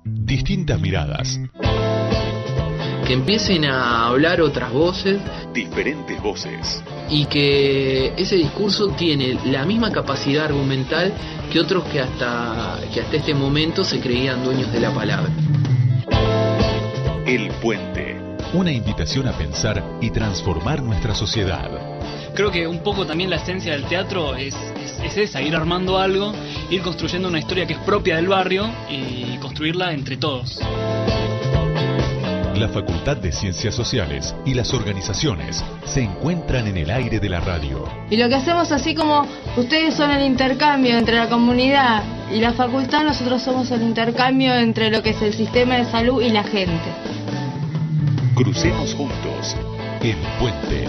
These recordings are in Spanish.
Distintas miradas. Que empiecen a hablar otras voces. Diferentes voces. Y que ese discurso tiene la misma capacidad argumental que otros que hasta este momento se creían dueños de la palabra. El Puente. Una invitación a pensar y transformar nuestra sociedad. Creo que un poco también la esencia del teatro es esa, ir armando algo, ir construyendo una historia que es propia del barrio y construirla entre todos. La Facultad de Ciencias Sociales y las organizaciones se encuentran en el aire de la radio. Y lo que hacemos, así como ustedes son el intercambio entre la comunidad y la facultad, nosotros somos el intercambio entre lo que es el sistema de salud y la gente. Crucemos juntos El Puente.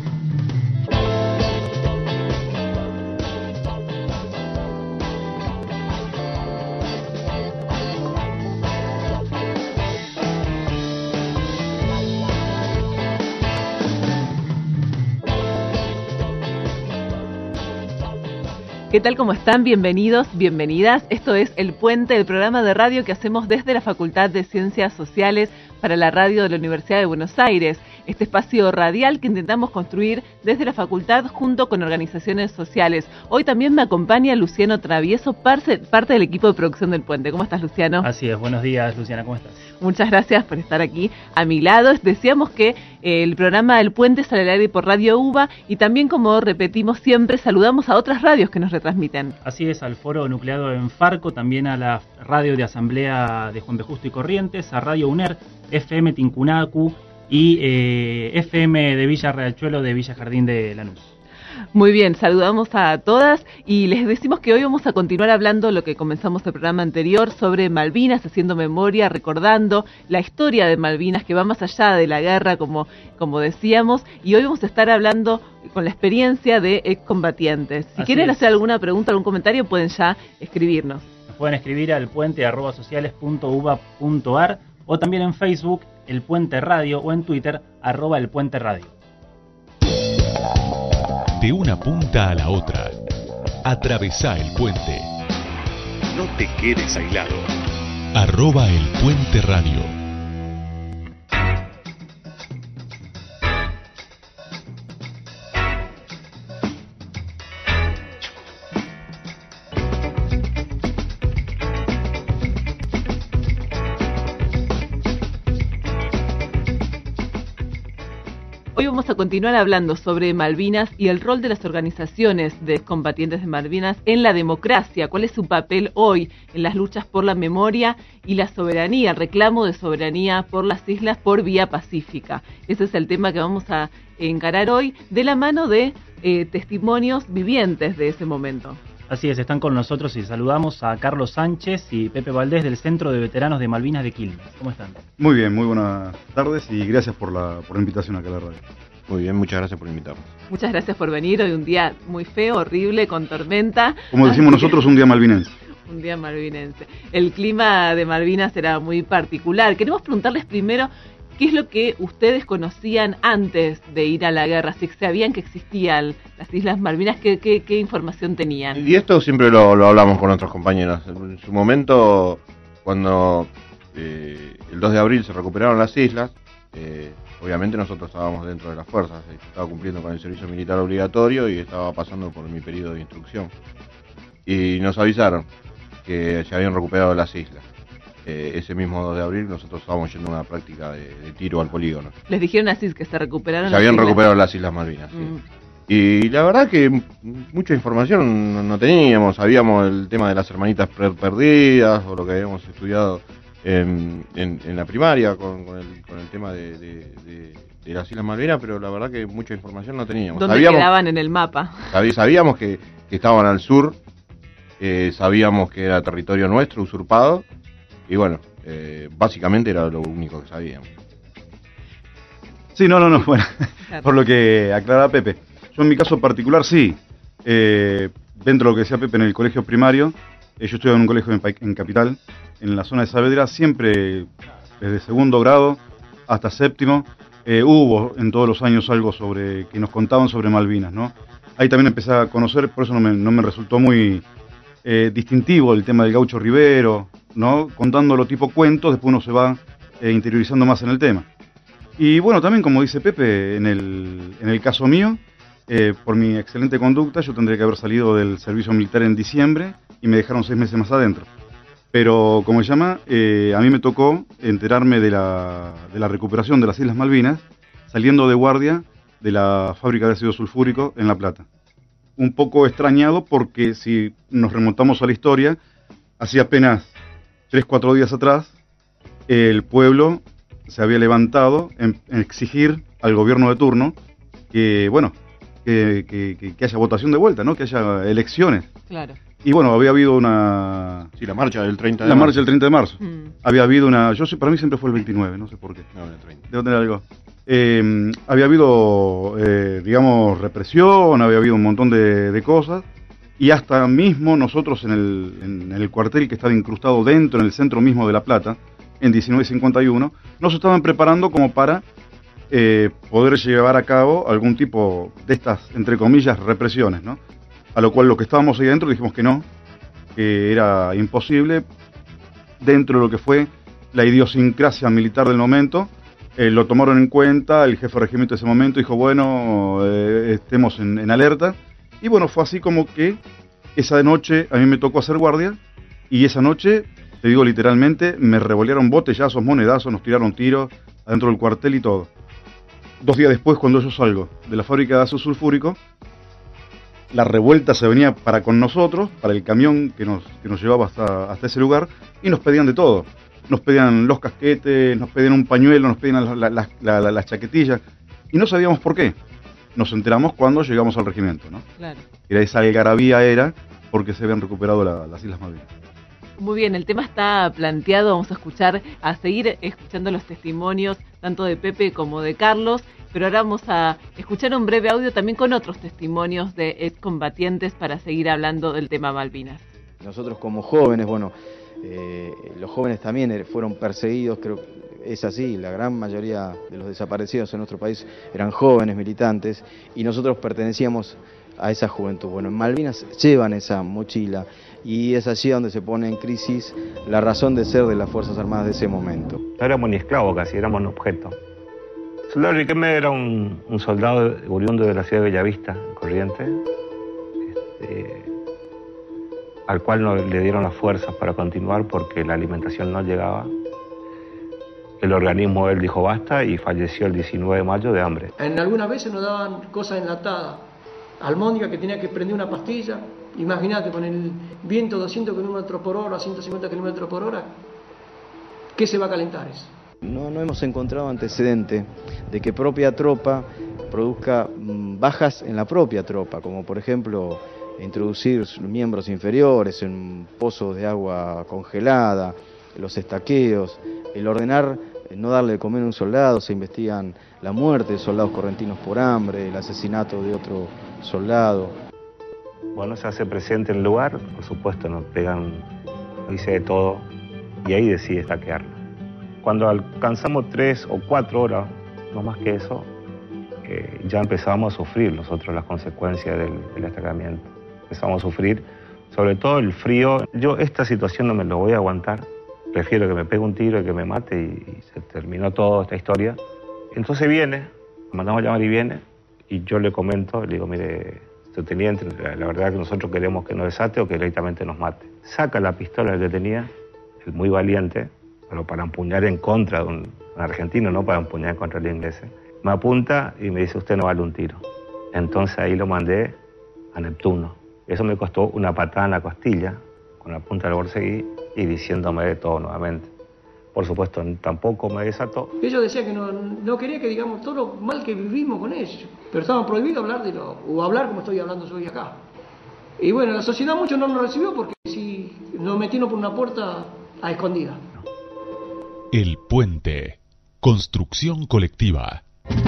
¿Qué tal? ¿Cómo están? Bienvenidos, bienvenidas. Esto es El Puente, el programa de radio que hacemos desde la Facultad de Ciencias Sociales para la radio de la Universidad de Buenos Aires. Este espacio radial que intentamos construir desde la facultad junto con organizaciones sociales. Hoy también me acompaña Luciano Travieso, parte del equipo de producción del Puente. ¿Cómo estás, Luciano? Así es, buenos días, Luciana, ¿cómo estás? Muchas gracias por estar aquí a mi lado. Decíamos que el programa del Puente sale al aire por Radio UBA y también, como repetimos siempre, saludamos a otras radios que nos retransmiten. Así es, al foro nucleado en Farco, también a la radio de Asamblea de Juan B. Justo y Corrientes, a Radio UNER, FM Tincunacu y FM de Villa Riachuelo de Villa Jardín de Lanús. Muy bien, saludamos a todas y les decimos que hoy vamos a continuar hablando lo que comenzamos el programa anterior sobre Malvinas, haciendo memoria, recordando la historia de Malvinas que va más allá de la guerra, como decíamos, y hoy vamos a estar hablando con la experiencia de excombatientes. Si quieren hacer alguna pregunta, algún comentario, pueden ya escribirnos. Nos pueden escribir al puente@sociales.uba.ar o también en Facebook, El Puente Radio, o en Twitter, @El Puente Radio. De una punta a la otra, atravesá el puente. No te quedes aislado. @El Puente Radio. Hoy vamos a continuar hablando sobre Malvinas y el rol de las organizaciones de combatientes de Malvinas en la democracia. ¿Cuál es su papel hoy en las luchas por la memoria y la soberanía, el reclamo de soberanía por las islas por vía pacífica? Ese es el tema que vamos a encarar hoy de la mano de testimonios vivientes de ese momento. Así es, están con nosotros y saludamos a Carlos Sánchez y Pepe Valdés del Centro de Veteranos de Malvinas de Quilmes. ¿Cómo están? Muy bien, muy buenas tardes y gracias por la invitación acá a la radio. Muy bien, muchas gracias por invitarnos. Muchas gracias por venir. Hoy un día muy feo, horrible, con tormenta. Como decimos nosotros, un día malvinense. Un día malvinense. El clima de Malvinas era muy particular. Queremos preguntarles primero qué es lo que ustedes conocían antes de ir a la guerra, si sabían que existían las Islas Malvinas, qué información tenían. Y esto siempre lo hablamos con otros compañeros. En su momento, cuando el 2 de abril se recuperaron las islas, obviamente nosotros estábamos dentro de las fuerzas, estaba cumpliendo con el servicio militar obligatorio y estaba pasando por mi periodo de instrucción. Y nos avisaron que se habían recuperado las islas. Ese mismo 2 de abril nosotros estábamos yendo a una práctica de tiro al polígono. Les dijeron así que se recuperaron Se habían recuperado las Islas Malvinas, sí. Y la verdad que mucha información no teníamos. Sabíamos el tema de las hermanitas perdidas, o lo que habíamos estudiado en la primaria con el tema de las Islas Malvinas, pero la verdad que mucha información no teníamos. ¿Dónde quedaban en el mapa? Sabíamos que estaban al sur, sabíamos que era territorio nuestro, usurpado. Y bueno, básicamente era lo único que sabíamos. Sí, no, bueno, claro. Por lo que aclara Pepe. Yo en mi caso particular sí, dentro de lo que decía Pepe en el colegio primario, yo estudiaba en un colegio en Capital, en la zona de Saavedra, siempre desde segundo grado hasta séptimo, hubo en todos los años algo sobre que nos contaban sobre Malvinas, ¿no? Ahí también empecé a conocer, por eso no me resultó muy distintivo el tema del Gaucho Rivero, ¿no? Contándolo tipo cuentos, después uno se va interiorizando más en el tema. Y bueno, también como dice Pepe, en el caso mío, por mi excelente conducta, yo tendría que haber salido del servicio militar en diciembre y me dejaron 6 meses más adentro. Pero, como se llama, a mí me tocó enterarme de la recuperación de las Islas Malvinas saliendo de guardia de la fábrica de ácido sulfúrico en La Plata. Un poco extrañado porque si nos remontamos a la historia, hacía apenas 3-4 días atrás, el pueblo se había levantado en exigir al gobierno de turno que, bueno, que haya votación de vuelta, ¿no? Que haya elecciones. Claro. Y bueno, había habido una... Sí, la marcha del 30 de la marzo. marcha del 30 de marzo. Había habido una... Para mí siempre fue el 29, no sé por qué. No, el 30. Debo tener algo. Había habido, digamos, represión, había habido un montón de cosas. Y hasta mismo nosotros en el cuartel que estaba incrustado dentro, en el centro mismo de La Plata, en 1951, nos estaban preparando como para poder llevar a cabo algún tipo de estas, entre comillas, represiones, ¿no? A lo cual los que estábamos ahí dentro dijimos que no, que era imposible, dentro de lo que fue la idiosincrasia militar del momento. Lo tomaron en cuenta, el jefe de regimiento de ese momento dijo, bueno, estemos en alerta. Y bueno, fue así como que esa noche a mí me tocó hacer guardia, y esa noche, te digo literalmente, me revolearon botellazos, monedazos, nos tiraron tiros adentro del cuartel y todo. 2 días después, cuando yo salgo de la fábrica de ácido sulfúrico, la revuelta se venía para con nosotros, para el camión que nos llevaba hasta ese lugar, y nos pedían de todo. Nos pedían los casquetes, nos pedían un pañuelo, nos pedían las chaquetillas, y no sabíamos por qué. Nos enteramos cuando llegamos al regimiento, ¿no? Claro. Era esa algarabía porque se habían recuperado las Islas Malvinas. Muy bien, el tema está planteado, vamos a seguir escuchando los testimonios tanto de Pepe como de Carlos, pero ahora vamos a escuchar un breve audio también con otros testimonios de excombatientes para seguir hablando del tema Malvinas. Nosotros como jóvenes, bueno, los jóvenes también fueron perseguidos, creo que es así, la gran mayoría de los desaparecidos en nuestro país eran jóvenes militantes y nosotros pertenecíamos a esa juventud. Bueno, en Malvinas llevan esa mochila y es allí donde se pone en crisis la razón de ser de las Fuerzas Armadas de ese momento. No éramos ni esclavos casi, éramos un objeto. El soldado Riquelme era un soldado oriundo de la ciudad de Bellavista, Corrientes, al cual no le dieron las fuerzas para continuar porque la alimentación no llegaba. El organismo él dijo basta y falleció el 19 de mayo de hambre. En algunas veces nos daban cosas enlatadas, almóndiga que tenía que prender una pastilla. Imagínate, con el viento 200 km por hora, 150 km por hora, ¿qué se va a calentar eso? No hemos encontrado antecedente de que propia tropa produzca bajas en la propia tropa, como por ejemplo introducir miembros inferiores en pozos de agua congelada, los estaqueos, el ordenar no darle de comer a un soldado, se investigan la muerte de soldados correntinos por hambre, el asesinato de otro soldado. Bueno, se hace presente en el lugar, por supuesto nos pegan, dice de todo, y ahí decide estaquearlo. Cuando alcanzamos 3 o 4 horas, no más que eso, ya empezábamos a sufrir nosotros las consecuencias del estaqueamiento. Empezamos a sufrir, sobre todo el frío. Yo esta situación no me lo voy a aguantar. Prefiero que me pegue un tiro y que me mate y se terminó toda esta historia. Entonces viene, mandamos a llamar y viene, y yo le comento, le digo, mire, teniente, la verdad que nosotros queremos que nos desate o que directamente nos mate. Saca la pistola que tenía, el muy valiente, pero para empuñar en contra de un argentino, no para empuñar en contra del inglés. Me apunta y me dice, usted no vale un tiro. Entonces ahí lo mandé a Neptuno. Eso me costó una patada en la costilla, con la punta del borseguí, y diciéndome de todo nuevamente. Por supuesto, tampoco me desató. Ellos decían que no quería que digamos todo lo mal que vivimos con ellos, pero estaban prohibidos hablar o hablar como estoy hablando yo hoy acá. Y bueno, la sociedad mucho no nos recibió porque si nos metieron por una puerta a escondida. El Puente. Construcción colectiva.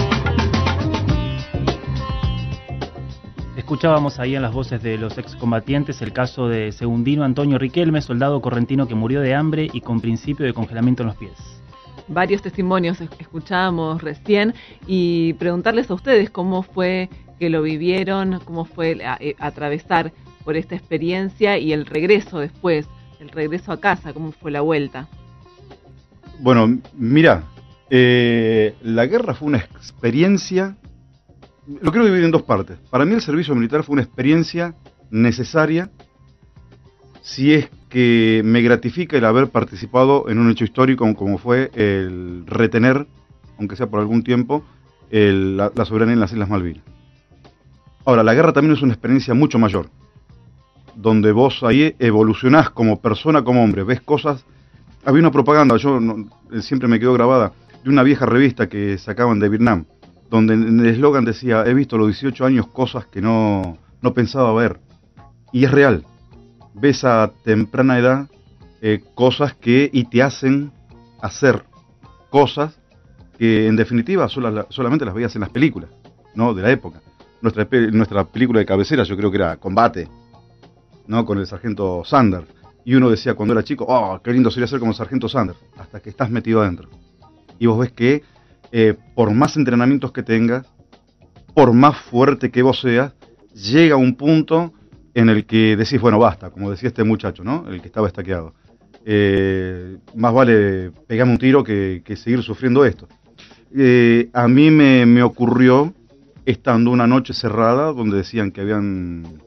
Escuchábamos ahí en las voces de los excombatientes el caso de Segundino Antonio Riquelme, soldado correntino que murió de hambre y con principio de congelamiento en los pies. Varios testimonios escuchábamos recién y preguntarles a ustedes cómo fue que lo vivieron, cómo fue atravesar por esta experiencia y el regreso después el regreso a casa, cómo fue la vuelta. Bueno, mira, la guerra fue una experiencia, lo quiero dividir en dos partes. Para mí el servicio militar fue una experiencia necesaria si es que me gratifica el haber participado en un hecho histórico como fue el retener, aunque sea por algún tiempo, la soberanía en las Islas Malvinas. Ahora, la guerra también es una experiencia mucho mayor, donde vos ahí evolucionás como persona, como hombre, ves cosas. Había una propaganda, siempre me quedó grabada, de una vieja revista que sacaban de Vietnam, donde en el eslogan decía: he visto a los 18 años cosas que no pensaba ver. Y es real. Ves a temprana edad cosas y te hacen hacer cosas que en definitiva solamente las veías en las películas, ¿no? De la época. Nuestra película de cabecera yo creo que era Combate, ¿no? Con el sargento Sanders. Y uno decía cuando era chico: oh, qué lindo sería ser como el sargento Sanders, hasta que estás metido adentro. Y vos ves que por más entrenamientos que tengas, por más fuerte que vos seas, llega un punto en el que decís, bueno, basta, como decía este muchacho, ¿no? El que estaba estaqueado. Más vale pegarme un tiro que seguir sufriendo esto. A mí me ocurrió estando una noche cerrada, donde decían que habían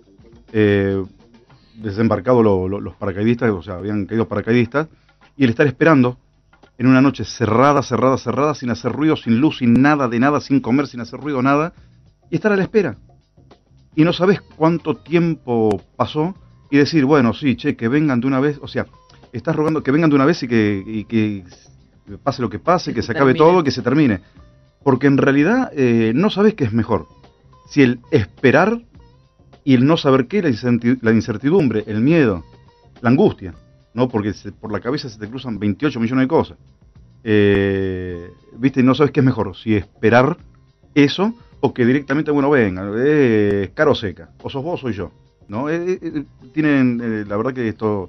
desembarcado los paracaidistas, o sea, habían caído paracaidistas, y el estar esperando en una noche cerrada, sin hacer ruido, sin luz, sin nada de nada, sin comer, sin hacer ruido, nada, y estar a la espera. Y no sabes cuánto tiempo pasó, y decir, bueno, sí, che, que vengan de una vez, o sea, estás rogando que vengan de una vez y que pase lo que pase, que se acabe todo, que se termine. Porque en realidad no sabes qué es mejor. Si el esperar y el no saber qué, la incertidumbre, el miedo, la angustia, ¿no? Porque por la cabeza se te cruzan 28 millones de cosas. ¿Viste? No sabes qué es mejor, si esperar eso o que directamente, bueno, venga, cara o seca, o sos vos o soy yo, ¿no? Tienen, la verdad que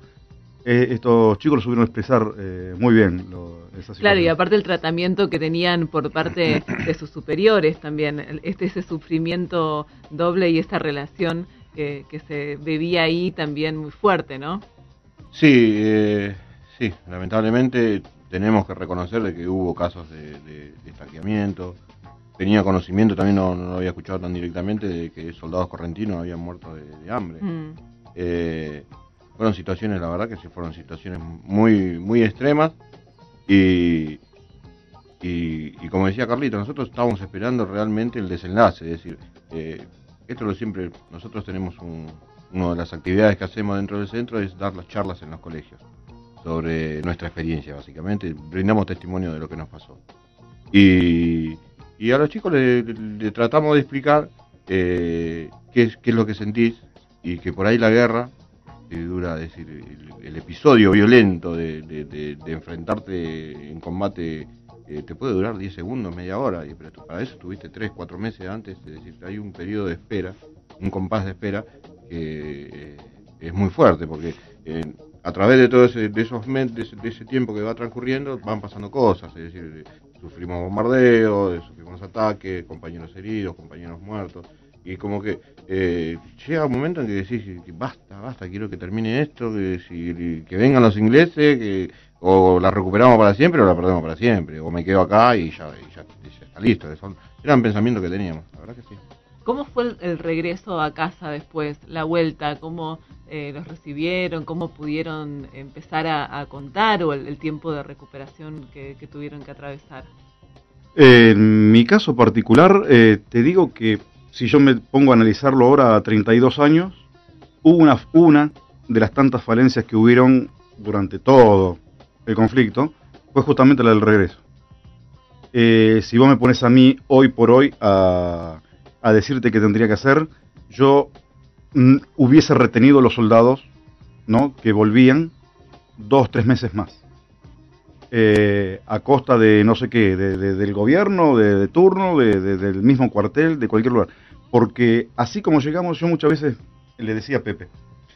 estos chicos lo supieron expresar muy bien. Claro, y aparte el tratamiento que tenían por parte de sus superiores también, ese sufrimiento doble y esta relación que se vivía ahí también muy fuerte, ¿no? Sí, sí, lamentablemente tenemos que reconocer de que hubo casos de estaqueamiento. Tenía conocimiento, también no lo había escuchado tan directamente, de que soldados correntinos habían muerto de hambre. Fueron situaciones, la verdad que sí, fueron situaciones muy muy extremas y como decía Carlito, nosotros estábamos esperando realmente el desenlace, es decir, esto lo siempre, nosotros tenemos una de las actividades que hacemos dentro del centro es dar las charlas en los colegios sobre nuestra experiencia, básicamente, brindamos testimonio de lo que nos pasó. Y a los chicos le tratamos de explicar qué es lo que sentís y que por ahí la guerra dura, es decir, el episodio violento de enfrentarte en combate te puede durar 10 segundos, media hora, pero para eso tuviste 3, 4 meses antes, es decir, hay un periodo de espera, un compás de espera que es muy fuerte, porque a través de todo de ese tiempo que va transcurriendo van pasando cosas, es decir, sufrimos bombardeos, sufrimos ataques, compañeros heridos, compañeros muertos, y como que llega un momento en que decís que basta, quiero que termine esto, que vengan los ingleses, o la recuperamos para siempre o la perdemos para siempre, o me quedo acá y ya está listo. Eran pensamientos que teníamos, la verdad que sí. ¿Cómo fue el regreso a casa después, la vuelta? ¿Cómo los recibieron? ¿Cómo pudieron empezar a contar o el tiempo de recuperación que tuvieron que atravesar? En mi caso particular, te digo que si yo me pongo a analizarlo ahora a 32 años, hubo una de las tantas falencias que hubieron durante todo el conflicto, fue justamente la del regreso. Si vos me pones a mí hoy por hoy a decirte qué tendría que hacer, yo hubiese retenido los soldados, ¿no?, que volvían 2-3 meses más, a costa de no sé qué, del gobierno, de turno, del mismo cuartel, de cualquier lugar, porque así como llegamos, yo muchas veces le decía a Pepe,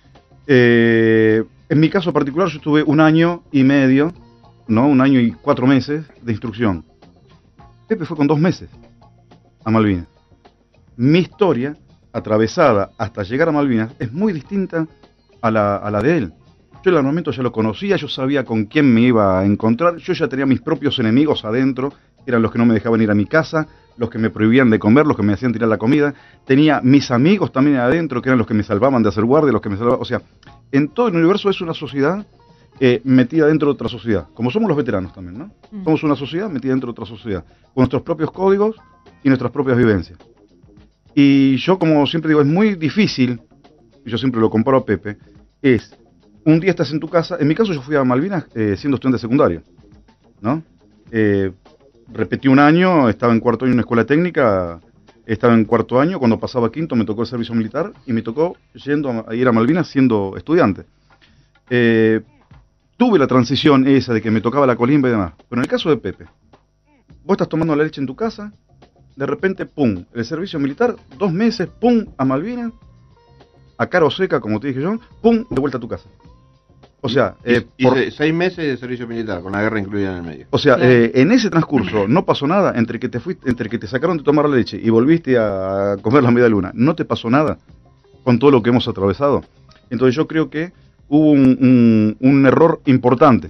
en mi caso particular yo estuve 1 año y medio, ¿no?, 1 año y 4 meses de instrucción. Pepe fue con 2 meses a Malvinas. Mi historia, atravesada hasta llegar a Malvinas, es muy distinta a la de él. Yo el armamento ya lo conocía, yo sabía con quién me iba a encontrar, yo ya tenía mis propios enemigos adentro, eran los que no me dejaban ir a mi casa, los que me prohibían de comer, los que me hacían tirar la comida. Tenía mis amigos también adentro, que eran los que me salvaban de hacer guardia, los que me salvaban. O sea, en todo el universo es una sociedad metida dentro de otra sociedad. Como somos los veteranos también, ¿no? Somos una sociedad metida dentro de otra sociedad, con nuestros propios códigos y nuestras propias vivencias. Y yo, como siempre digo, es muy difícil, y yo siempre lo comparo a Pepe, es, un día estás en tu casa, en mi caso yo fui a Malvinas siendo estudiante secundario, ¿no? Repetí un año, estaba en cuarto año en una escuela técnica, estaba en cuarto año, cuando pasaba quinto me tocó el servicio militar y me tocó yendo a ir a Malvinas siendo estudiante. Tuve la transición esa de que me tocaba la colimba y demás, pero en el caso de Pepe, vos estás tomando la leche en tu casa, de repente, pum, el servicio militar, 2 meses, pum, a Malvinas, a cara o seca, como te dije yo, pum, de vuelta a tu casa. O sea, hice 6 meses de servicio militar, con la guerra incluida en el medio. O sea, en ese transcurso no pasó nada, entre que te sacaron de tomar la leche y volviste a comer la media luna, no te pasó nada con todo lo que hemos atravesado. Entonces yo creo que hubo un error importante,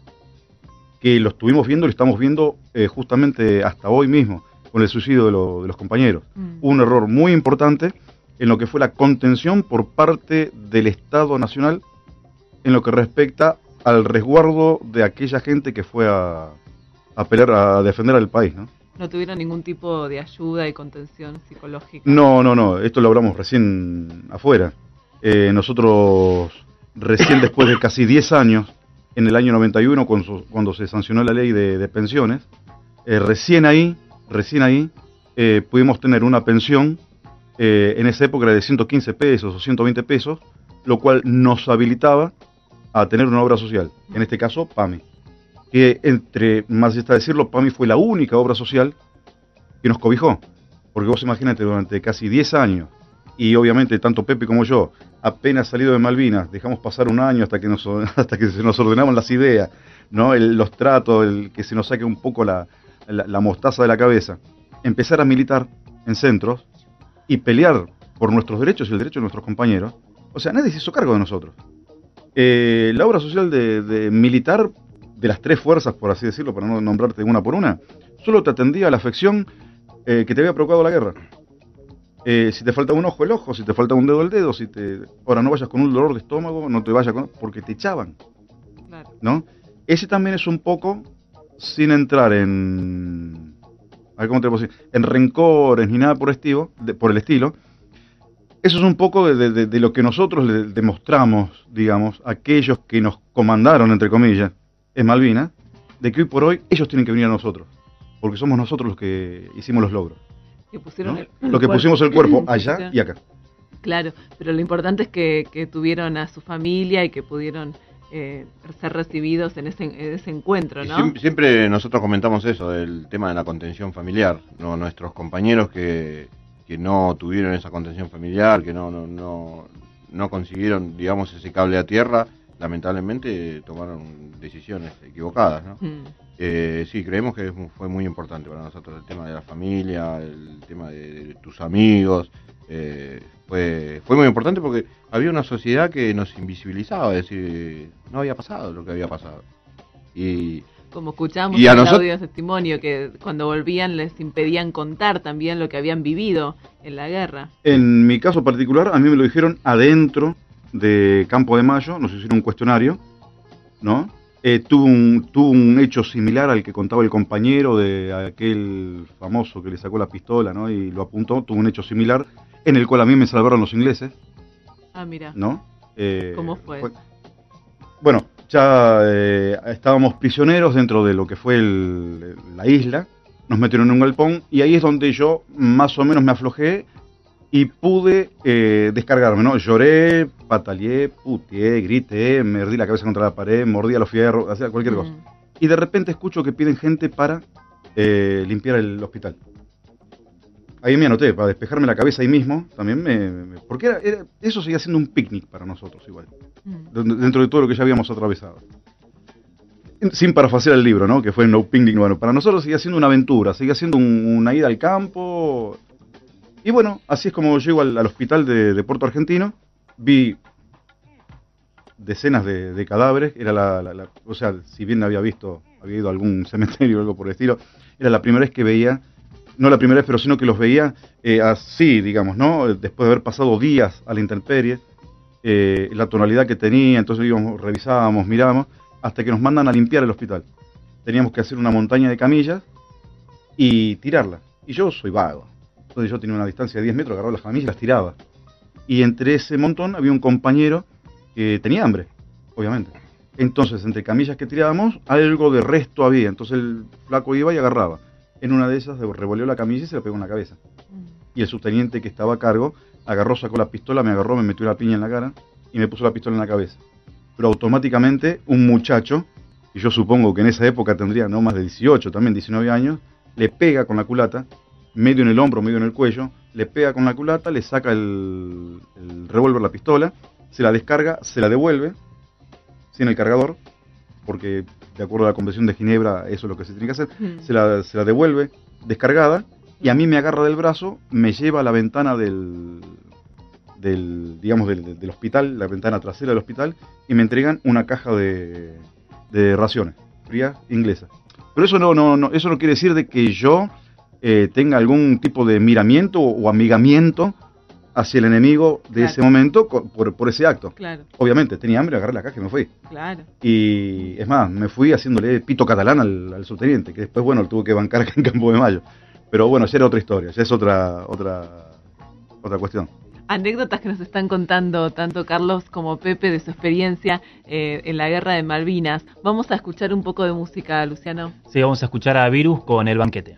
que lo estuvimos viendo, lo estamos viendo justamente hasta hoy mismo, con el suicidio de los compañeros. Un error muy importante en lo que fue la contención por parte del Estado Nacional en lo que respecta al resguardo de aquella gente que fue a pelear, a defender al país, ¿no? ¿No tuvieron ningún tipo de ayuda y contención psicológica? No, esto lo hablamos recién afuera. Nosotros, recién después de casi 10 años, en el año 91, cuando se sancionó la ley de pensiones, recién ahí, pudimos tener una pensión, en esa época era de 115 pesos o 120 pesos, lo cual nos habilitaba a tener una obra social, en este caso PAMI, que entre más está decirlo, PAMI fue la única obra social que nos cobijó, porque vos imagínate, durante casi 10 años, y obviamente tanto Pepe como yo, apenas salido de Malvinas, dejamos pasar un año hasta que se nos ordenaban las ideas, ¿no? Los tratos, que se nos saque un poco la mostaza de la cabeza, empezar a militar en centros y pelear por nuestros derechos y el derecho de nuestros compañeros. O sea, nadie se hizo cargo de nosotros. La obra social de militar, de las 3 fuerzas, por así decirlo, para no nombrarte una por una, solo te atendía a la afección que te había provocado la guerra. Si te falta un ojo, el ojo, si te falta un dedo, el dedo, ahora no vayas con un dolor de estómago, no te vayas porque te echaban, claro, ¿no? Ese también es un poco, sin entrar en, a ver, ¿cómo te puedo decir? En rencores ni nada por el estilo. Eso es un poco de lo que nosotros le demostramos, digamos, a aquellos que nos comandaron, entre comillas, en Malvinas, de que hoy por hoy ellos tienen que venir a nosotros, porque somos nosotros los que hicimos los logros. Que pusieron, ¿no? Los que pusimos el cuerpo allá y acá. Claro, pero lo importante es que tuvieron a su familia y que pudieron ser recibidos en ese encuentro, ¿no? Siempre nosotros comentamos eso, del tema de la contención familiar, ¿no? Nuestros compañeros que no tuvieron esa contención familiar, que no consiguieron, digamos, ese cable a tierra, lamentablemente tomaron decisiones equivocadas, ¿no? Sí, creemos que fue muy importante para nosotros el tema de la familia, el tema de tus amigos, fue muy importante porque había una sociedad que nos invisibilizaba, es decir, no había pasado lo que había pasado. Y como escuchamos en el audio de testimonio, que cuando volvían les impedían contar también lo que habían vivido en la guerra. En mi caso particular, a mí me lo dijeron adentro de Campo de Mayo, nos hicieron un cuestionario, ¿no? Tuvo un hecho similar al que contaba el compañero de aquel famoso que le sacó la pistola, ¿no? Y lo apuntó, tuvo un hecho similar, en el cual a mí me salvaron los ingleses. Ah, mira. ¿No? ¿Cómo fue? Bueno, ya estábamos prisioneros dentro de lo que fue la isla, nos metieron en un galpón y ahí es donde yo más o menos me aflojé y pude descargarme, ¿no? Lloré, pataleé, puteé, grité, me di la cabeza contra la pared, mordía los fierros, hacía cualquier cosa. Y de repente escucho que piden gente para limpiar el hospital. Ahí me anoté, para despejarme la cabeza ahí mismo, también porque eso seguía siendo un picnic para nosotros igual, dentro de todo lo que ya habíamos atravesado. Sin parafrasear el libro, ¿no? Que fue No Picnic, bueno, para nosotros seguía siendo una aventura, seguía siendo una ida al campo. Y bueno, así es como llego al hospital de Puerto Argentino, vi decenas de cadáveres. Era o sea, si bien había ido a algún cementerio o algo por el estilo, era la primera vez que veía, no la primera vez, pero sino que los veía así, digamos, ¿no? Después de haber pasado días a la intemperie, la tonalidad que tenía, entonces íbamos, revisábamos, mirábamos, hasta que nos mandan a limpiar el hospital. Teníamos que hacer una montaña de camillas y tirarla. Y yo soy vago. Entonces yo tenía una distancia de 10 metros, agarraba las camillas y las tiraba. Y entre ese montón había un compañero que tenía hambre, obviamente. Entonces, entre camillas que tirábamos, algo de resto había. Entonces el flaco iba y agarraba. En una de esas revolvió la camilla y se la pegó en la cabeza. Y el subteniente que estaba a cargo agarró, sacó la pistola, me agarró, me metió la piña en la cara y me puso la pistola en la cabeza. Pero automáticamente un muchacho, y yo supongo que en esa época tendría no más de 18, también 19 años, le pega con la culata, medio en el hombro, medio en el cuello, le pega con la culata, le saca el revólver, la pistola, se la descarga, se la devuelve, sin el cargador, porque de acuerdo a la Convención de Ginebra eso es lo que se tiene que hacer, se la devuelve descargada, y a mí me agarra del brazo, me lleva a la ventana del hospital, la ventana trasera del hospital, y me entregan una caja de raciones frías inglesas. Pero eso eso no quiere decir de que yo tenga algún tipo de miramiento o amigamiento hacia el enemigo de ese momento por ese acto. Claro. Obviamente, tenía hambre, agarré la caja y me fui. Claro. Y es más, me fui haciéndole pito catalán al subteniente, que después, bueno, tuvo que bancar acá en Campo de Mayo. Pero bueno, ya era otra historia, ya es otra cuestión. Anécdotas que nos están contando tanto Carlos como Pepe de su experiencia en la guerra de Malvinas. Vamos a escuchar un poco de música, Luciano. Sí, vamos a escuchar a Virus con El Banquete.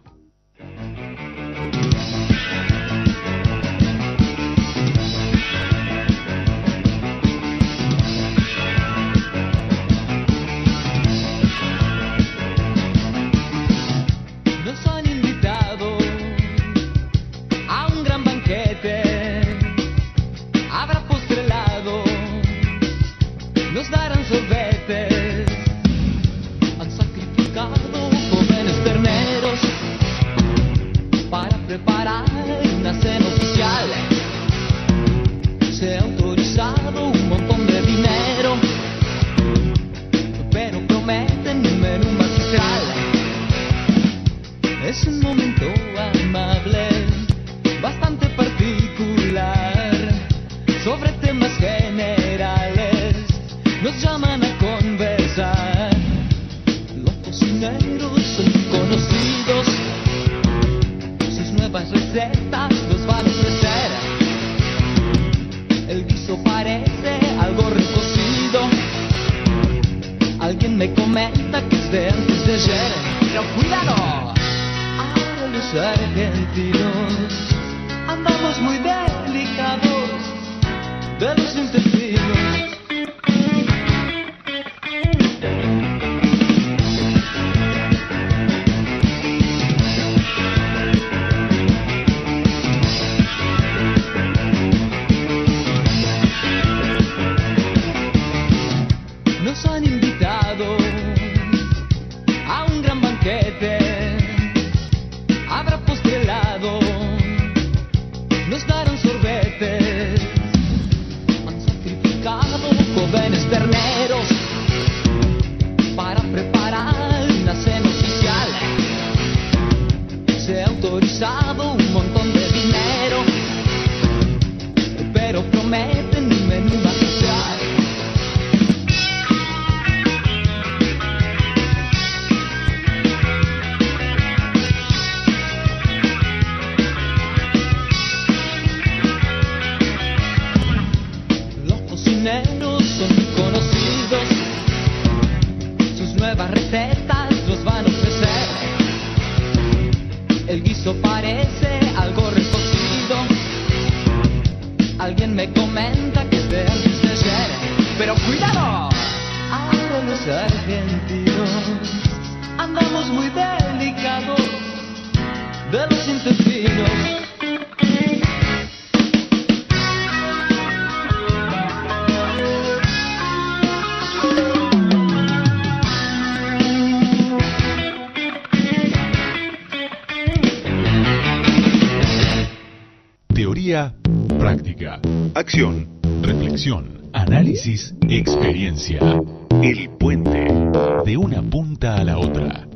Práctica, acción, reflexión, Análisis, experiencia. El puente. De una punta a la otra.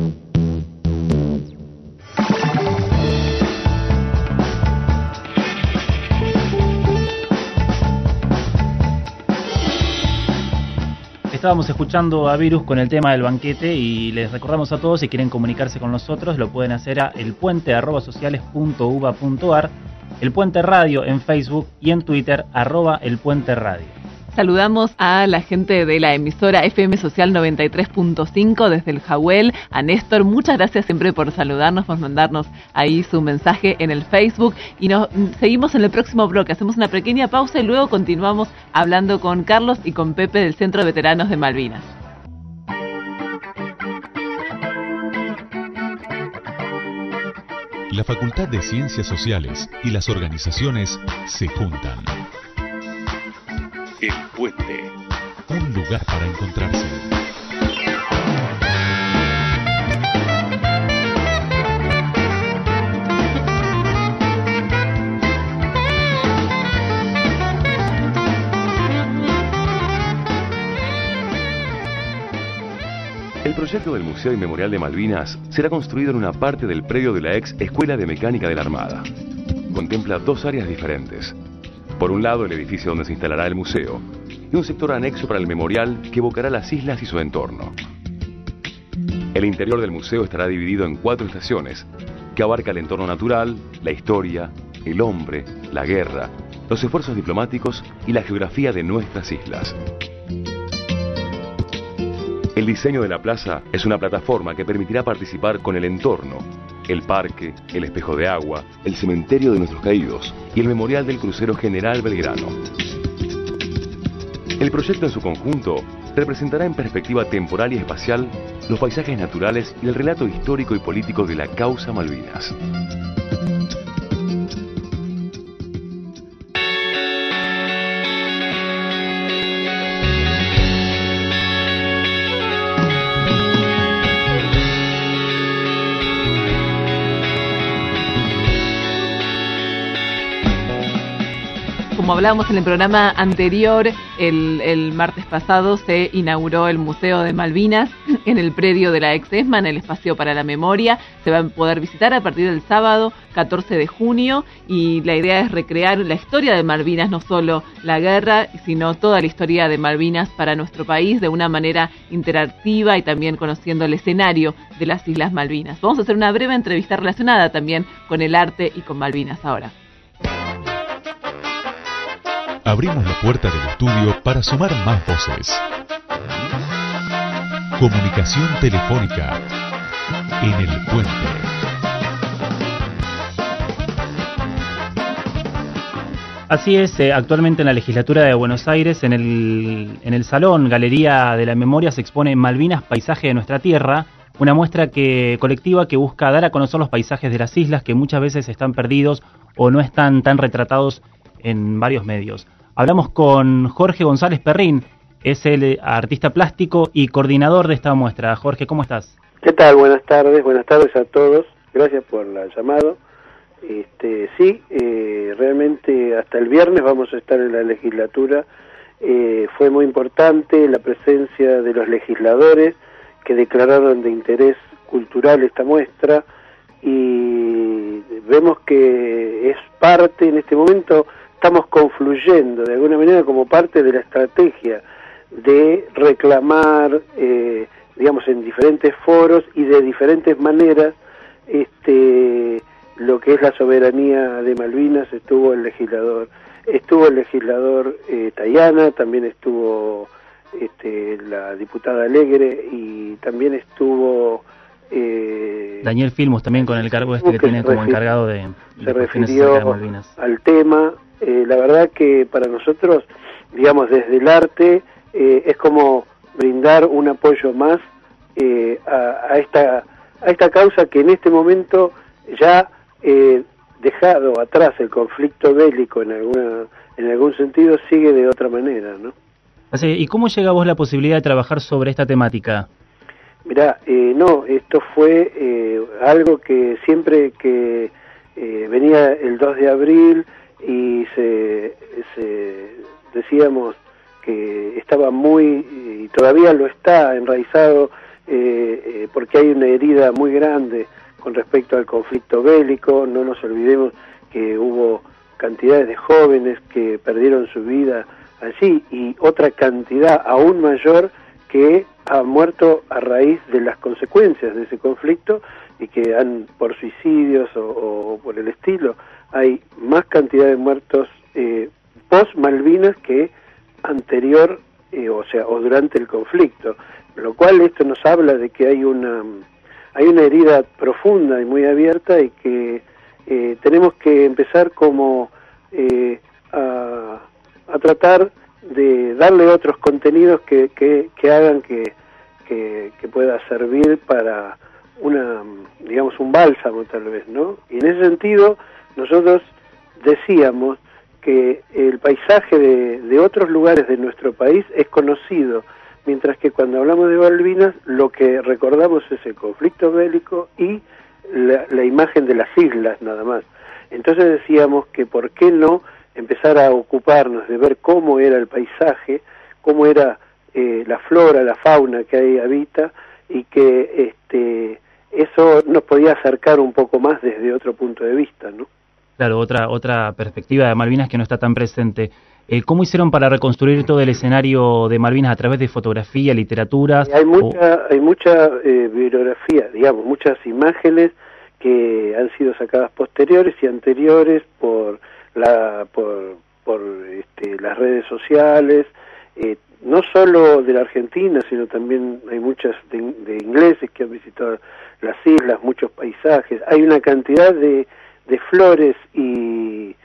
Estábamos escuchando a Virus con el tema del banquete y les recordamos a todos, si quieren comunicarse con nosotros, lo pueden hacer a elpuente@sociales.uva.ar, El Puente Radio en Facebook y en Twitter @elpuenteradio. Saludamos a la gente de la emisora FM Social 93.5 desde el Jawel, a Néstor, muchas gracias siempre por saludarnos, por mandarnos ahí su mensaje en el Facebook, y nos seguimos en el próximo bloque, hacemos una pequeña pausa y luego continuamos hablando con Carlos y con Pepe del Centro de Veteranos de Malvinas. La Facultad de Ciencias Sociales y las organizaciones se juntan. El Puente, un lugar para encontrarse. El proyecto del Museo y Memorial de Malvinas será construido en una parte del predio de la ex Escuela de Mecánica de la Armada. Contempla dos áreas diferentes. Por un lado, el edificio donde se instalará el museo, y un sector anexo para el memorial que evocará las islas y su entorno. El interior del museo estará dividido en 4 estaciones, que abarca el entorno natural, la historia, el hombre, la guerra, los esfuerzos diplomáticos y la geografía de nuestras islas. El diseño de la plaza es una plataforma que permitirá participar con el entorno, el parque, el espejo de agua, el cementerio de nuestros caídos y el memorial del crucero General Belgrano. El proyecto en su conjunto representará en perspectiva temporal y espacial los paisajes naturales y el relato histórico y político de la causa Malvinas. Como hablábamos en el programa anterior, el martes pasado se inauguró el Museo de Malvinas en el predio de la ex-ESMA, en el Espacio para la Memoria. Se va a poder visitar a partir del sábado 14 de junio y la idea es recrear la historia de Malvinas, no solo la guerra, sino toda la historia de Malvinas para nuestro país de una manera interactiva y también conociendo el escenario de las Islas Malvinas. Vamos a hacer una breve entrevista relacionada también con el arte y con Malvinas ahora. Abrimos la puerta del estudio para sumar más voces. Comunicación telefónica en el puente. Así es, actualmente en la legislatura de Buenos Aires, en el Salón Galería de la Memoria, se expone Malvinas, paisaje de nuestra tierra, una muestra colectiva que busca dar a conocer los paisajes de las islas que muchas veces están perdidos o no están tan retratados en varios medios. Hablamos con Jorge González Perrín, es el artista plástico y coordinador de esta muestra. Jorge, ¿cómo estás? ¿Qué tal? Buenas tardes a todos. Gracias por el llamado. Sí, realmente hasta el viernes vamos a estar en la legislatura. Fue muy importante la presencia de los legisladores que declararon de interés cultural esta muestra y vemos que es parte en este momento. Estamos confluyendo de alguna manera como parte de la estrategia de reclamar, digamos, en diferentes foros y de diferentes maneras, lo que es la soberanía de Malvinas. Estuvo el legislador Tayana, también estuvo la diputada Alegre y también estuvo Daniel Filmus también con el cargo que tiene como encargado de refirió de Malvinas. Al tema. La verdad que para nosotros, digamos, desde el arte, es como brindar un apoyo más a esta causa que en este momento ya dejado atrás el conflicto bélico en algún sentido, sigue de otra manera, ¿no? Así, ¿y cómo llega a vos la posibilidad de trabajar sobre esta temática? Mirá, esto fue algo que siempre que venía el 2 de abril y decíamos, que estaba muy, y todavía lo está, enraizado, porque hay una herida muy grande con respecto al conflicto bélico. No nos olvidemos que hubo cantidades de jóvenes que perdieron su vida allí y otra cantidad aún mayor que ha muerto a raíz de las consecuencias de ese conflicto y que han por suicidios o por el estilo. Hay más cantidad de muertos post Malvinas que anterior, o durante el conflicto, lo cual esto nos habla de que hay una herida profunda y muy abierta y que tenemos que empezar como a tratar de darle otros contenidos que hagan que pueda servir para un bálsamo tal vez, ¿no? Y en ese sentido nosotros decíamos que el paisaje de otros lugares de nuestro país es conocido, mientras que cuando hablamos de Malvinas lo que recordamos es el conflicto bélico y la imagen de las islas nada más. Entonces decíamos que por qué no empezar a ocuparnos de ver cómo era el paisaje, cómo era la flora, la fauna que ahí habita, y que eso nos podía acercar un poco más desde otro punto de vista, ¿no? Claro, otra perspectiva de Malvinas que no está tan presente. ¿Cómo hicieron para reconstruir todo el escenario de Malvinas a través de fotografía, literaturas? Hay mucha bibliografía, digamos, muchas imágenes que han sido sacadas posteriores y anteriores por las redes sociales, no solo de la Argentina, sino también hay muchas de ingleses que han visitado las islas, muchos paisajes. Hay una cantidad de flores y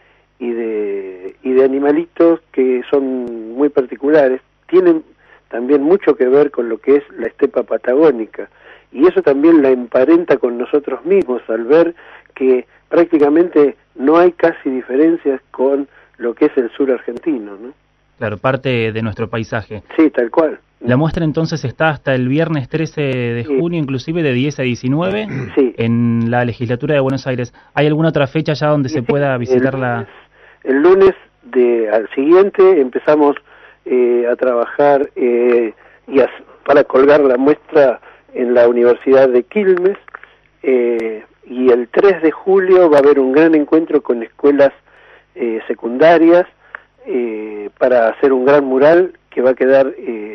de animalitos que son muy particulares, tienen también mucho que ver con lo que es la estepa patagónica, y eso también la emparenta con nosotros mismos al ver que prácticamente no hay casi diferencias con lo que es el sur argentino, ¿no? Claro, parte de nuestro paisaje. Sí, tal cual. La muestra entonces está hasta el viernes 13 de junio, inclusive de 10 a 19, en la legislatura de Buenos Aires. ¿Hay alguna otra fecha ya donde se pueda visitarla? El lunes al siguiente empezamos a trabajar para colgar la muestra en la Universidad de Quilmes, y el 3 de julio va a haber un gran encuentro con escuelas secundarias para hacer un gran mural que va a quedar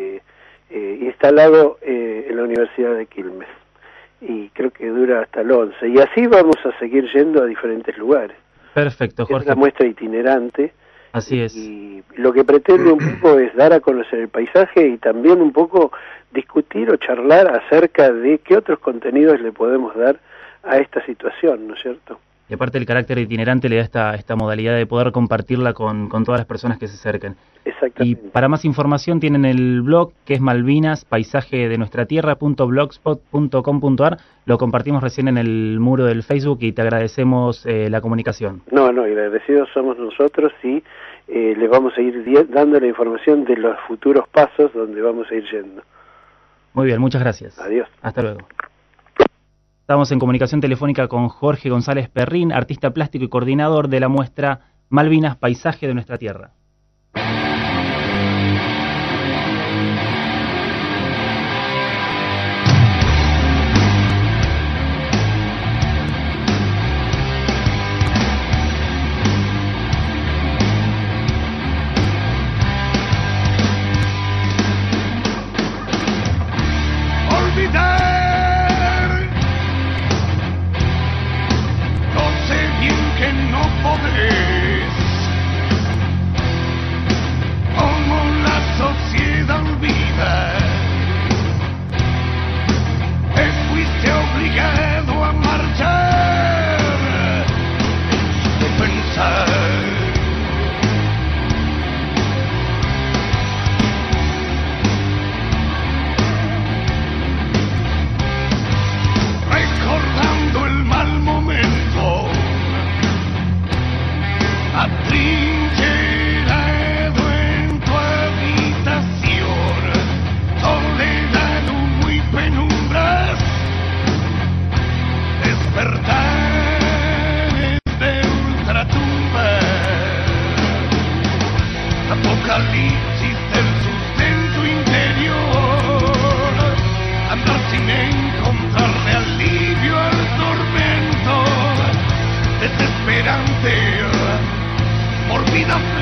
instalado en la Universidad de Quilmes, y creo que dura hasta el 11, y así vamos a seguir yendo a diferentes lugares. Perfecto, Jorge. Es una muestra itinerante. Así es. Y lo que pretende un poco es dar a conocer el paisaje y también un poco discutir o charlar acerca de qué otros contenidos le podemos dar a esta situación, ¿no es cierto? Y aparte el carácter itinerante le da esta modalidad de poder compartirla con todas las personas que se acerquen. Exactamente. Y para más información tienen el blog que es Malvinas, paisaje de nuestra tierra.blogspot.com.ar. Lo compartimos recién en el muro del Facebook y te agradecemos la comunicación. No, agradecidos somos nosotros y les vamos a ir dando la información de los futuros pasos donde vamos a ir yendo. Muy bien, muchas gracias. Adiós. Hasta luego. Estamos en comunicación telefónica con Jorge González Perrín, artista plástico y coordinador de la muestra Malvinas, paisaje de nuestra tierra.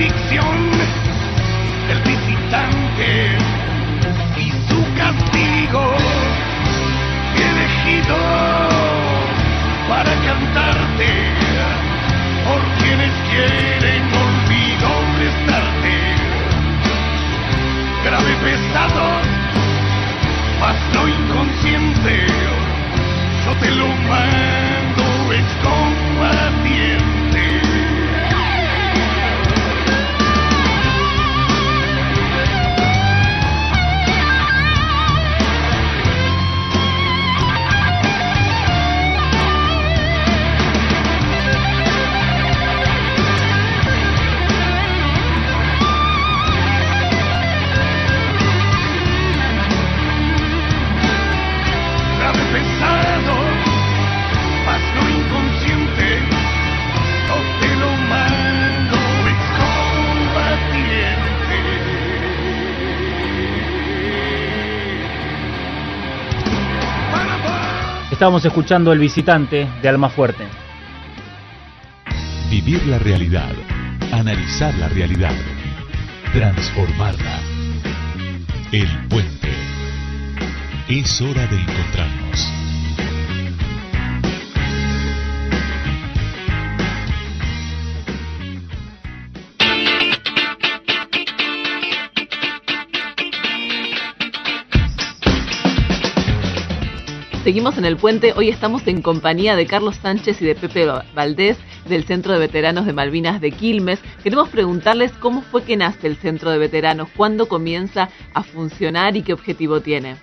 ficción del visitante y su castigo he elegido para cantarte por quienes quieren olvido prestarte. Grave pesado, mas no inconsciente, yo te lo mando excombatiente. Estábamos escuchando El Visitante de Almafuerte. Vivir la realidad, analizar la realidad, transformarla. El Puente. Es hora de encontrarnos. Seguimos en El Puente, hoy estamos en compañía de Carlos Sánchez y de Pepe Valdés del Centro de Veteranos de Malvinas de Quilmes. Queremos preguntarles cómo fue que nace el Centro de Veteranos, cuándo comienza a funcionar y qué objetivo tiene.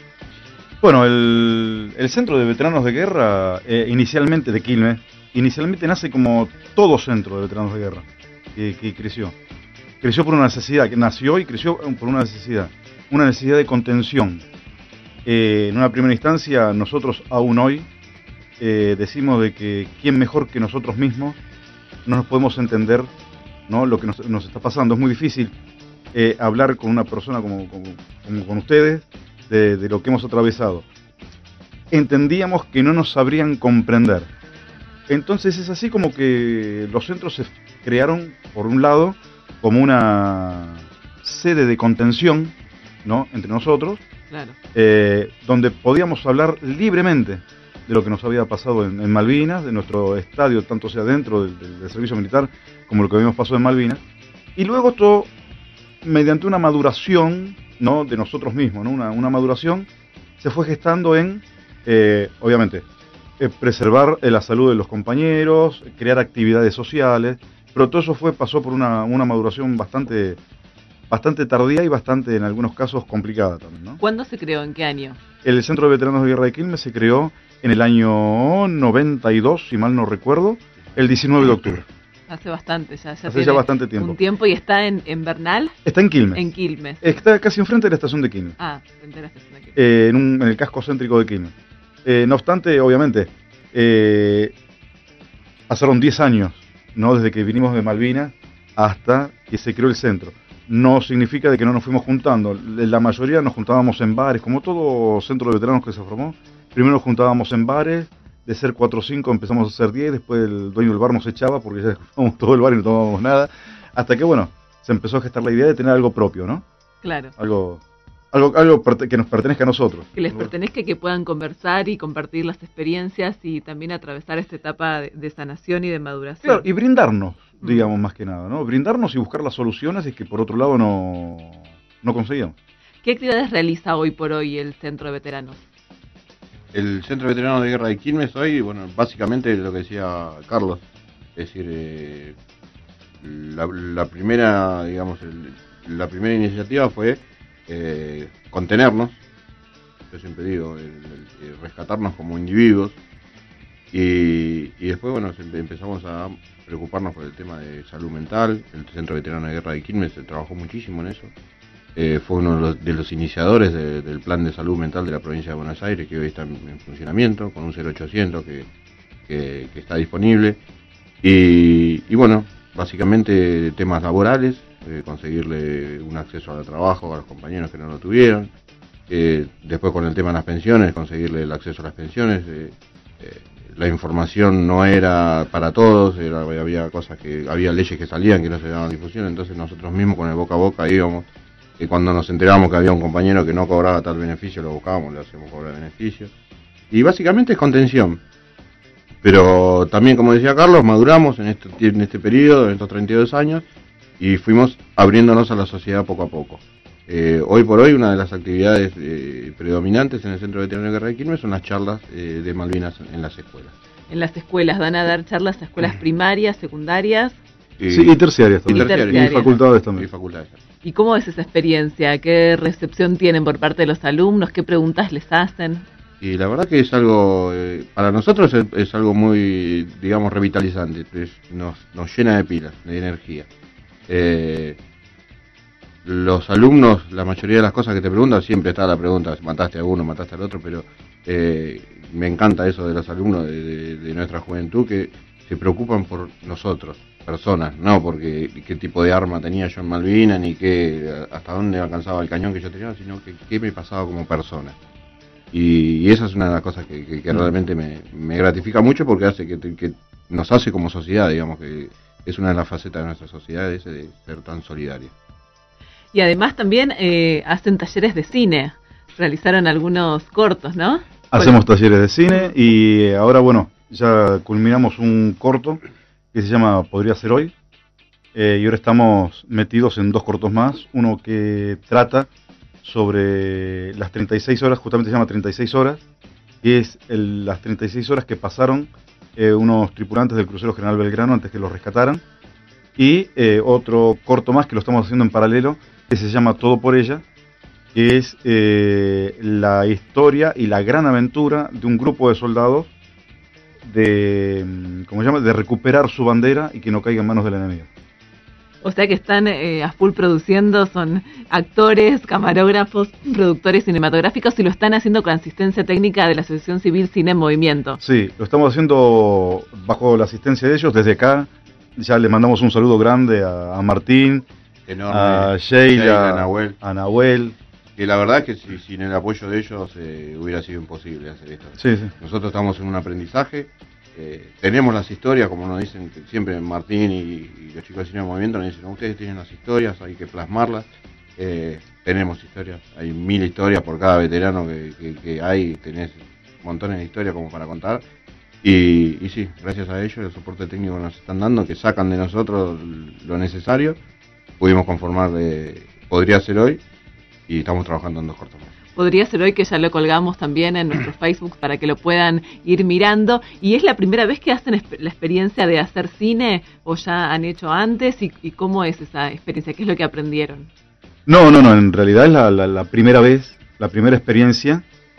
Bueno, el Centro de Veteranos de Guerra, inicialmente de Quilmes, inicialmente nace como todo centro de veteranos de guerra que creció. Creció por una necesidad, que nació y creció por una necesidad de contención. En una primera instancia, nosotros aún hoy decimos de que quién mejor que nosotros mismos no nos podemos entender, ¿no?, lo que nos está pasando. Es muy difícil hablar con una persona como con ustedes de lo que hemos atravesado. Entendíamos que no nos sabrían comprender. Entonces es así como que los centros se crearon, por un lado, como una sede de contención, ¿no?, entre nosotros. Claro. Donde podíamos hablar libremente de lo que nos había pasado en Malvinas, de nuestro estadio, tanto sea dentro del servicio militar como lo que habíamos pasado en Malvinas. Y luego todo mediante una maduración, ¿no?, de nosotros mismos, ¿no?, una maduración se fue gestando en, obviamente, preservar la salud de los compañeros, crear actividades sociales, pero todo eso pasó por una maduración bastante tardía y bastante, en algunos casos, complicada también, ¿no? ¿Cuándo se creó? ¿En qué año? El Centro de Veteranos de Guerra de Quilmes se creó en el año 92, si mal no recuerdo, el 19 de octubre. Hace bastante, ya hace ya bastante tiempo. Un tiempo. ¿Y está en Bernal? Está en Quilmes. En Quilmes. Está casi enfrente de la estación de Quilmes. Ah, frente a la estación de Quilmes. En el casco céntrico de Quilmes. No obstante, obviamente, pasaron 10 años, ¿no?, desde que vinimos de Malvinas hasta que se creó el centro. No significa de que no nos fuimos juntando. La mayoría nos juntábamos en bares, como todo centro de veteranos que se formó. Primero nos juntábamos en bares, de ser 4 o 5 empezamos a ser 10, después el dueño del bar nos echaba porque ya tomábamos todo el bar y no tomábamos nada. Hasta que, bueno, se empezó a gestar la idea de tener algo propio, ¿no? Claro. Algo que nos pertenezca a nosotros. Que les pertenezca y que puedan conversar y compartir las experiencias y también atravesar esta etapa de sanación y de maduración. Claro, y brindarnos, digamos, más que nada, ¿no? Brindarnos y buscar las soluciones que por otro lado no conseguíamos. ¿Qué actividades realiza hoy por hoy el Centro de Veteranos? El Centro de Veteranos de Guerra de Quilmes hoy, bueno, básicamente lo que decía Carlos, es decir, la primera, digamos, la primera iniciativa fue contenernos, yo siempre digo, rescatarnos como individuos, y después, bueno, empezamos a preocuparnos por el tema de salud mental. El Centro Veterano de Guerra de Quilmes se trabajó muchísimo en eso. Fue uno de los iniciadores del plan de salud mental de la provincia de Buenos Aires, que hoy está en funcionamiento, con un 0800 que está disponible. Y bueno, básicamente temas laborales, conseguirle un acceso al trabajo a los compañeros que no lo tuvieron. Después con el tema de las pensiones, conseguirle el acceso a las pensiones, la información no era para todos, había cosas había leyes que salían que no se daban difusión, entonces nosotros mismos con el boca a boca íbamos, y cuando nos enterábamos que había un compañero que no cobraba tal beneficio, lo buscábamos, le hacíamos cobrar beneficio, y básicamente es contención. Pero también, como decía Carlos, maduramos en este periodo, en estos 32 años, y fuimos abriéndonos a la sociedad poco a poco. Hoy por hoy, una de las actividades predominantes en el Centro Veterinario Guerra de Quilmes son las charlas de Malvinas en las escuelas. En las escuelas, ¿van a dar charlas a escuelas primarias, secundarias? Sí, y terciarias también. Y facultades también. ¿Y cómo es esa experiencia? ¿Qué recepción tienen por parte de los alumnos? ¿Qué preguntas les hacen? Y la verdad que es algo, para nosotros es algo muy, digamos, revitalizante. Nos llena de pilas, de energía. Los alumnos, la mayoría de las cosas que te preguntan, siempre está la pregunta, mataste a uno, mataste al otro, pero me encanta eso de los alumnos de nuestra juventud, que se preocupan por nosotros, personas, no porque qué tipo de arma tenía yo en Malvinas, ni hasta dónde alcanzaba el cañón que yo tenía, sino que qué me pasaba como persona. Y esa es una de las cosas que realmente me gratifica mucho, porque hace que nos hace como sociedad, digamos, que es una de las facetas de nuestra sociedad, ese de ser tan solidaria. Y además también hacen talleres de cine, realizaron algunos cortos, ¿no? Hacemos talleres de cine y ahora, bueno, ya culminamos un corto que se llama Podría ser hoy, y ahora estamos metidos en 2 cortos más, uno que trata sobre las 36 horas, justamente se llama 36 horas, que es las 36 horas que pasaron unos tripulantes del crucero General Belgrano antes que los rescataran, y otro corto más que lo estamos haciendo en paralelo, que se llama Todo por ella, que es la historia y la gran aventura de un grupo de soldados de recuperar su bandera y que no caiga en manos del enemigo. O sea que están a full produciendo, son actores, camarógrafos, productores cinematográficos, y lo están haciendo con asistencia técnica de la Asociación Civil Cine en Movimiento. Sí, lo estamos haciendo bajo la asistencia de ellos. Desde acá ya les mandamos un saludo grande a Martín, enorme, a Sheila, a Nahuel. Que la verdad es que sin el apoyo de ellos hubiera sido imposible hacer esto. Sí, sí. Nosotros estamos en un aprendizaje, tenemos las historias, como nos dicen siempre Martín y los chicos de Cine de Movimiento, nos dicen, ustedes tienen las historias, hay que plasmarlas. Tenemos historias, hay 1000 historias por cada veterano que hay, tenés montones de historias como para contar. Y sí, gracias a ellos, el soporte técnico que nos están dando, que sacan de nosotros lo necesario, pudimos conformar Podría ser hoy, y estamos trabajando en 2 cortos más. Podría ser hoy, que ya lo colgamos también en nuestro Facebook para que lo puedan ir mirando. ¿Y es la primera vez que hacen la experiencia de hacer cine o ya han hecho antes? ¿Y cómo es esa experiencia? ¿Qué es lo que aprendieron? No, en realidad es la primera vez, la primera experiencia.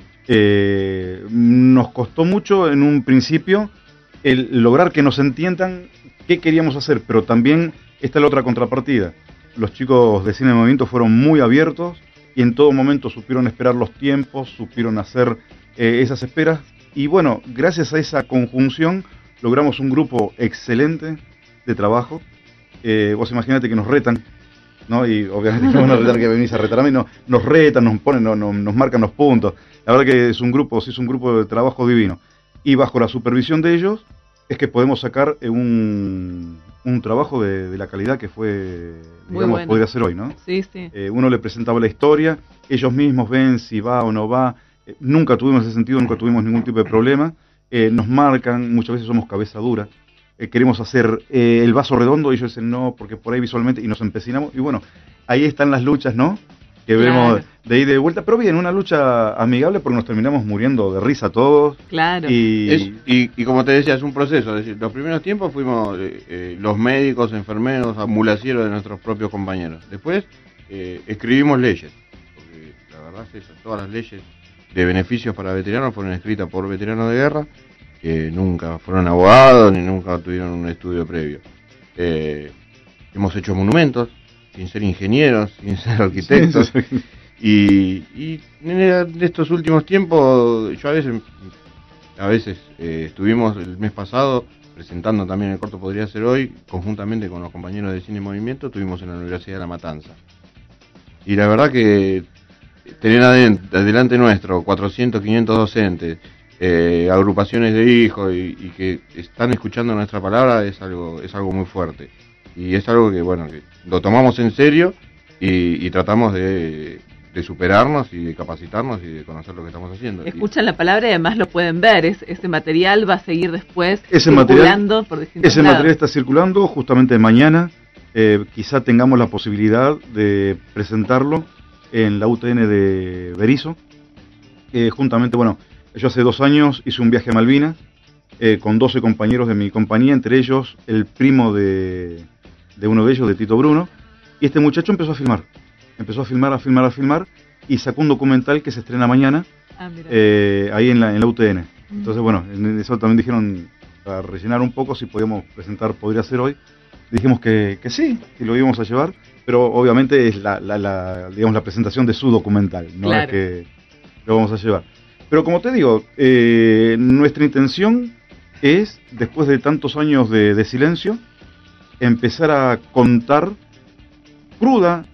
Nos costó mucho en un principio el lograr que nos entiendan qué queríamos hacer, pero también está la otra contrapartida. Los chicos de Cine de Movimiento fueron muy abiertos y en todo momento supieron esperar los tiempos, supieron hacer esas esperas, y bueno, gracias a esa conjunción logramos un grupo excelente de trabajo. Vos imaginate que nos retan, ¿no? Y obviamente que van a retar, que venís a retar a mí, no, nos retan, nos ponen, nos marcan los puntos. La verdad que es un grupo de trabajo divino, y bajo la supervisión de ellos es que podemos sacar un trabajo de la calidad que fue, digamos, bueno. Podría ser hoy, ¿no? Sí, sí. Uno le presentaba la historia, ellos mismos ven si va o no va. Nunca tuvimos ese sentido, nunca tuvimos ningún tipo de problema. Nos marcan, muchas veces somos cabeza dura. Queremos hacer el vaso redondo y ellos dicen no, porque por ahí visualmente, y nos empecinamos. Y bueno, ahí están las luchas, ¿no? Que vemos de ida y de vuelta, pero bien, una lucha amigable, porque nos terminamos muriendo de risa todos. Claro. Y como te decía, es un proceso. Es decir, los primeros tiempos fuimos los médicos, enfermeros, ambulancieros de nuestros propios compañeros. Después escribimos leyes, porque la verdad es eso, todas las leyes de beneficios para veteranos fueron escritas por veteranos de guerra, que nunca fueron abogados ni nunca tuvieron un estudio previo. Hemos hecho monumentos sin ser ingenieros, sin ser arquitectos. Sí. Y en estos últimos tiempos, yo a veces estuvimos el mes pasado presentando también el corto Podría ser hoy, conjuntamente con los compañeros de Cine Movimiento, estuvimos en la Universidad de La Matanza. Y la verdad que tener adelante nuestro 400, 500 docentes, agrupaciones de hijos y que están escuchando nuestra palabra es algo muy fuerte. Y es algo que, bueno, que lo tomamos en serio y tratamos de superarnos y de capacitarnos y de conocer lo que estamos haciendo. Escuchan la palabra y además lo pueden ver. Ese material va a seguir después circulando por distintos lados. Material está circulando justamente mañana. Quizá tengamos la posibilidad de presentarlo en la UTN de Berisso. Juntamente, bueno, yo hace 2 años hice un viaje a Malvinas con 12 compañeros de mi compañía, entre ellos el primo de uno de ellos, de Tito Bruno, y este muchacho empezó a filmar. Empezó a filmar y sacó un documental que se estrena mañana ahí en la UTN. Entonces, bueno, en eso también dijeron, para rellenar un poco, si podíamos presentar, podría ser hoy. Dijimos que sí, que lo íbamos a llevar, pero obviamente es digamos, la presentación de su documental, no es que lo vamos a llevar. Pero como te digo, nuestra intención es, después de tantos años de silencio, empezar a contar cruda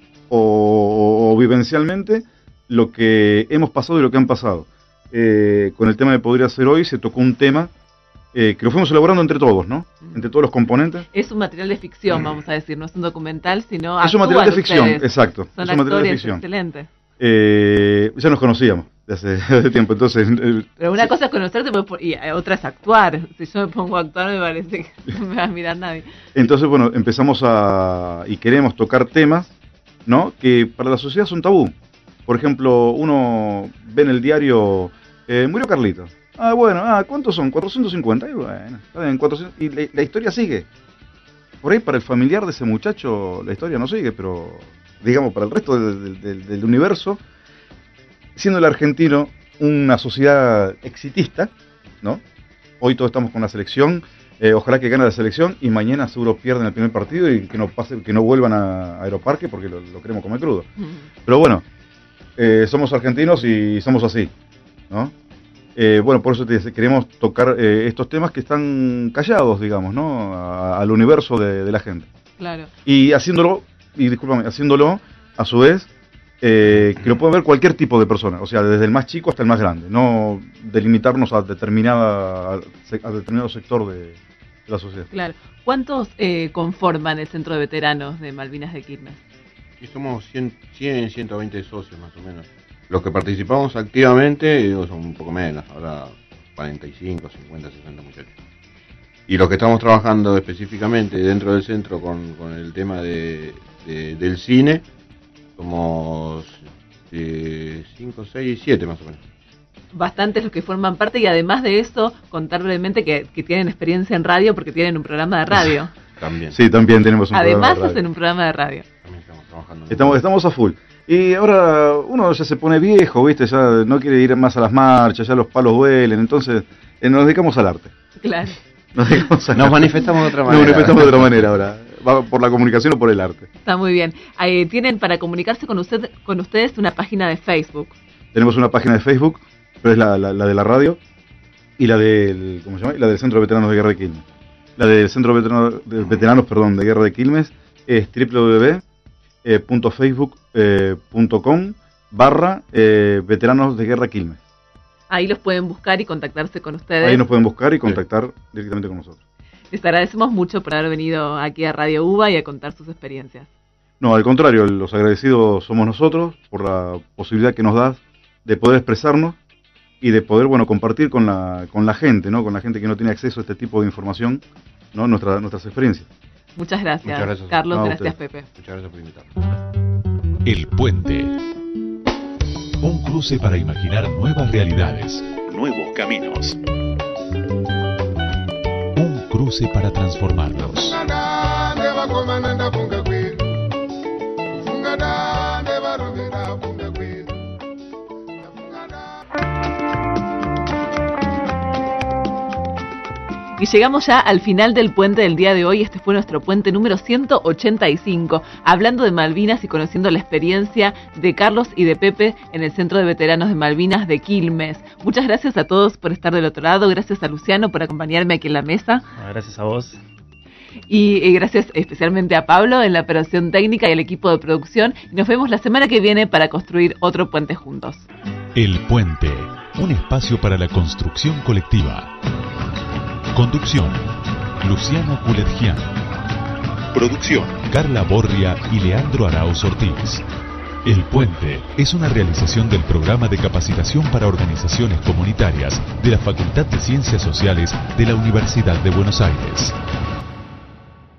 o vivencialmente lo que hemos pasado y lo que han pasado. Con el tema de Podría Ser Hoy se tocó un tema que lo fuimos elaborando entre todos, ¿no? Entre todos los componentes. Es un material de ficción, vamos a decir, no es un documental, sino es un material de ficción, ustedes. Exacto. Son es un material de ficción. Excelente. Ya nos conocíamos de hace tiempo, entonces... Pero una cosa es conocerte y otra es actuar. Si yo me pongo a actuar me parece que no me va a mirar nadie. Entonces, bueno, empezamos y queremos tocar temas, ¿no? Que para la sociedad son tabú. Por ejemplo, uno ve en el diario, murió Carlito. Bueno, ¿cuántos son? 450. Y bueno, está bien, 400. Y la historia sigue. Por ahí para el familiar de ese muchacho la historia no sigue, pero digamos para el resto del universo, siendo el argentino una sociedad exitista, ¿no? Hoy todos estamos con la selección, ojalá que gane la selección y mañana seguro pierden el primer partido y que no vuelvan a Aeroparque porque lo queremos comer crudo. Pero bueno, somos argentinos y somos así, ¿no? Bueno, por eso queremos tocar estos temas que están callados, digamos, ¿no? Al universo de la gente. Claro. Y haciéndolo a su vez, que lo puede ver cualquier tipo de persona, o sea, desde el más chico hasta el más grande, no delimitarnos a determinado sector de la sociedad. Claro. ¿Cuántos conforman el Centro de Veteranos de Malvinas de Quilmes? Y somos 120 socios más o menos. Los que participamos activamente son un poco menos, ahora 45, 50, 60 muchachos. Y los que estamos trabajando específicamente dentro del centro con el tema del cine, somos 5, 6, 7 más o menos. Bastantes los que forman parte y además de eso, contar brevemente que tienen experiencia en radio porque tienen un programa de radio. También. Sí, también tenemos un programa de radio. Además hacen un programa de radio. También estamos trabajando. Estamos a full. Y ahora uno ya se pone viejo, ¿viste? Ya no quiere ir más a las marchas, ya los palos duelen, entonces nos dedicamos al arte. Claro. Nos manifestamos de otra manera. Nos manifestamos de otra manera ahora. ¿Va por la comunicación o por el arte? Está muy bien. Tienen para comunicarse con ustedes una página de Facebook. Tenemos una página de Facebook, pero es la de la radio y la del, ¿cómo se llama? La del Centro de Veteranos de Guerra de Quilmes. La del Centro de Veteranos de Guerra de Quilmes es www.facebook.com/Veteranos de Guerra Quilmes. Ahí los pueden buscar y contactarse con ustedes. Ahí nos pueden buscar y contactar directamente con nosotros. Les agradecemos mucho por haber venido aquí a Radio UBA y a contar sus experiencias. No, al contrario, los agradecidos somos nosotros por la posibilidad que nos das de poder expresarnos y de poder, bueno, compartir con la gente, ¿no? Con la gente que no tiene acceso a este tipo de información, ¿no? Nuestras experiencias. Muchas gracias, Muchas gracias Carlos, no, gracias Pepe. Muchas gracias por invitarnos. El Puente. Un cruce para imaginar nuevas realidades, nuevos caminos. Un cruce para transformarnos. Y llegamos ya al final del puente del día de hoy. Este fue nuestro puente número 185, hablando de Malvinas y conociendo la experiencia de Carlos y de Pepe en el Centro de Veteranos de Malvinas de Quilmes. Muchas gracias a todos por estar del otro lado. Gracias a Luciano por acompañarme aquí en la mesa. Gracias a vos. Y gracias especialmente a Pablo en la operación técnica y al equipo de producción. Y nos vemos la semana que viene para construir otro puente juntos. El Puente. un espacio para la construcción colectiva. Conducción, Luciano Culetgian. Producción, Carla Borria y Leandro Arauz Ortiz. El Puente es una realización del programa de capacitación para organizaciones comunitarias de la Facultad de Ciencias Sociales de la Universidad de Buenos Aires.